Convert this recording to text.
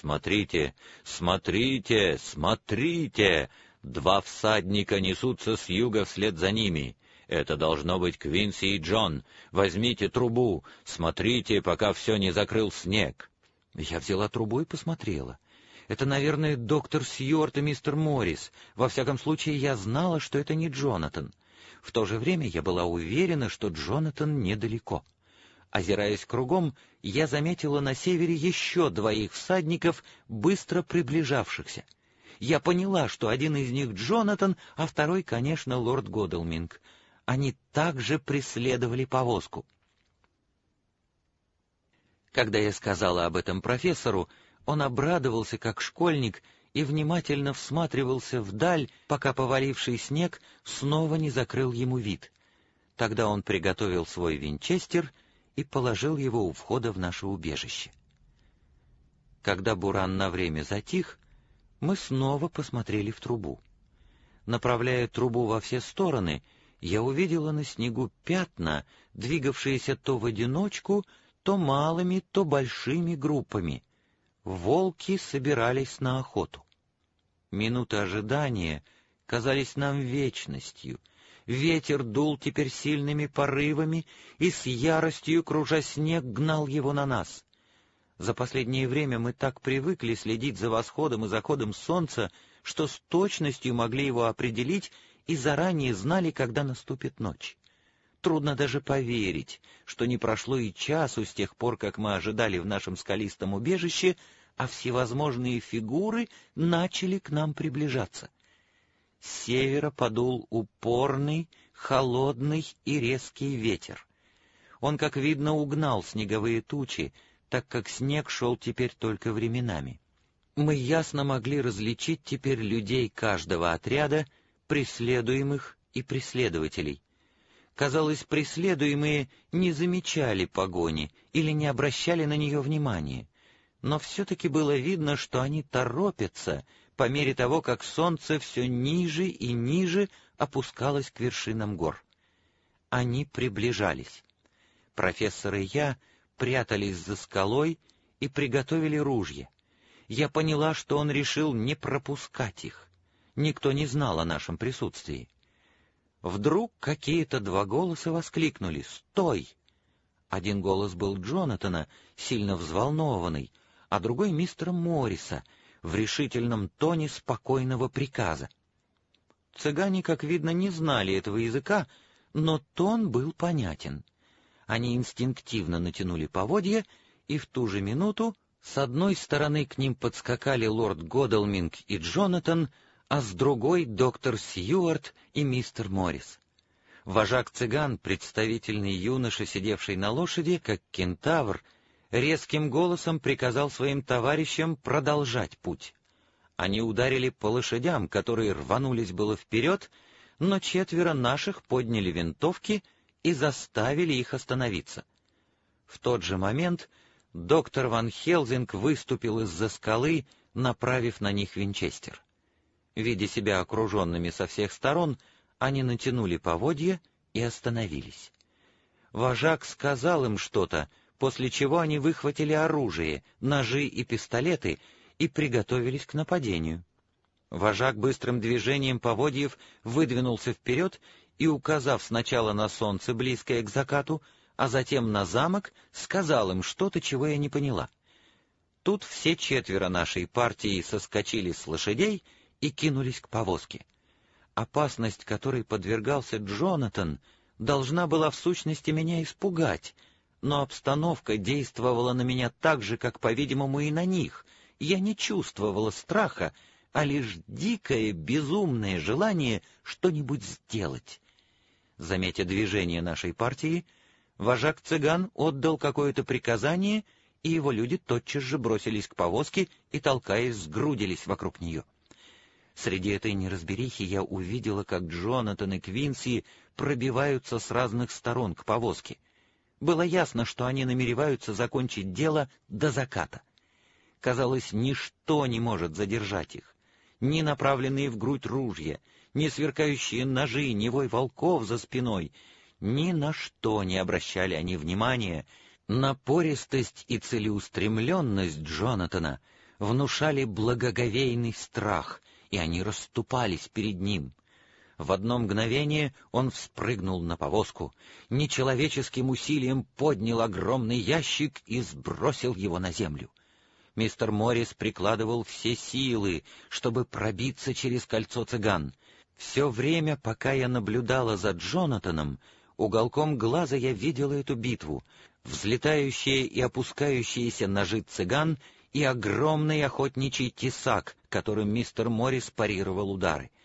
«Смотрите, смотрите, смотрите! 2 всадника несутся с юга вслед за ними. Это должно быть Квинси и Джон. Возьмите трубу, смотрите, пока все не закрыл снег». Я взяла трубу и посмотрела. Это, наверное, доктор Сьюарт и мистер Моррис. Во всяком случае, я знала, что это не Джонатан. В то же время я была уверена, что Джонатан недалеко. Озираясь кругом, я заметила на севере еще 2 всадников, быстро приближавшихся. Я поняла, что один из них Джонатан, а второй, конечно, лорд Годалминг. Они также преследовали повозку. Когда я сказала об этом профессору, он обрадовался как школьник и внимательно всматривался вдаль, пока поваливший снег снова не закрыл ему вид. Тогда он приготовил свой винчестер и положил его у входа в наше убежище. Когда буран на время затих, мы снова посмотрели в трубу. Направляя трубу во все стороны, я увидела на снегу пятна, двигавшиеся то в одиночку, то малыми, то большими группами. Волки собирались на охоту. Минуты ожидания казались нам вечностью. Ветер дул теперь сильными порывами и с яростью, кружа снег, гнал его на нас. За последнее время мы так привыкли следить за восходом и заходом солнца, что с точностью могли его определить и заранее знали, когда наступит ночь. Трудно даже поверить, что не прошло и часу с тех пор, как мы ожидали в нашем скалистом убежище, а всевозможные фигуры начали к нам приближаться. С севера подул упорный, холодный и резкий ветер. Он, как видно, угнал снеговые тучи, так как снег шел теперь только временами. Мы ясно могли различить теперь людей каждого отряда, преследуемых и преследователей. Казалось, преследуемые не замечали погони или не обращали на нее внимания, но все-таки было видно, что они торопятся по мере того, как солнце все ниже и ниже опускалось к вершинам гор. Они приближались. Профессор и я прятались за скалой и приготовили ружья. Я поняла, что он решил не пропускать их. Никто не знал о нашем присутствии. Вдруг какие-то 2 голоса воскликнули «Стой!». Один голос был Джонатана, сильно взволнованный, а другой мистера Морриса, в решительном тоне спокойного приказа. Цыгане, как видно, не знали этого языка, но тон был понятен. Они инстинктивно натянули поводья, и в ту же минуту с одной стороны к ним подскакали лорд Годалминг и Джонатан, а с другой — доктор Сьюарт и мистер Моррис. Вожак цыган, представительный юноша, сидевший на лошади, как кентавр, резким голосом приказал своим товарищам продолжать путь. Они ударили по лошадям, которые рванулись было вперед, но 4 наших подняли винтовки и заставили их остановиться. В тот же момент доктор Ван Хелзинг выступил из-за скалы, направив на них винчестер. Видя себя окруженными со всех сторон, они натянули поводья и остановились. Вожак сказал им что-то, после чего они выхватили оружие, ножи и пистолеты и приготовились к нападению. Вожак быстрым движением поводьев выдвинулся вперед и, указав сначала на солнце, близкое к закату, а затем на замок, сказал им что-то, чего я не поняла. Тут все 4 нашей партии соскочили с лошадей и кинулись к повозке. Опасность, которой подвергался Джонатан, должна была в сущности меня испугать, но обстановка действовала на меня так же, как, по-видимому, и на них. Я не чувствовала страха, а лишь дикое, безумное желание что-нибудь сделать. Заметя движение нашей партии, вожак цыган отдал какое-то приказание, и его люди тотчас же бросились к повозке и, толкаясь, сгрудились вокруг нее. Среди этой неразберихи я увидела, как Джонатан и Квинси пробиваются с разных сторон к повозке. Было ясно, что они намереваются закончить дело до заката. Казалось, ничто не может задержать их. Ни направленные в грудь ружья, ни сверкающие ножи, ни вой волков за спиной. Ни на что не обращали они внимания. Напористость и целеустремленность Джонатана внушали благоговейный страх, и они расступались перед ним. В одно мгновение он вспрыгнул на повозку, нечеловеческим усилием поднял огромный ящик и сбросил его на землю. Мистер Моррис прикладывал все силы, чтобы пробиться через кольцо цыган. Все время, пока я наблюдала за Джонатаном, уголком глаза я видела эту битву, взлетающие и опускающиеся ножи цыган и огромный охотничий тесак, которым мистер Моррис парировал удары.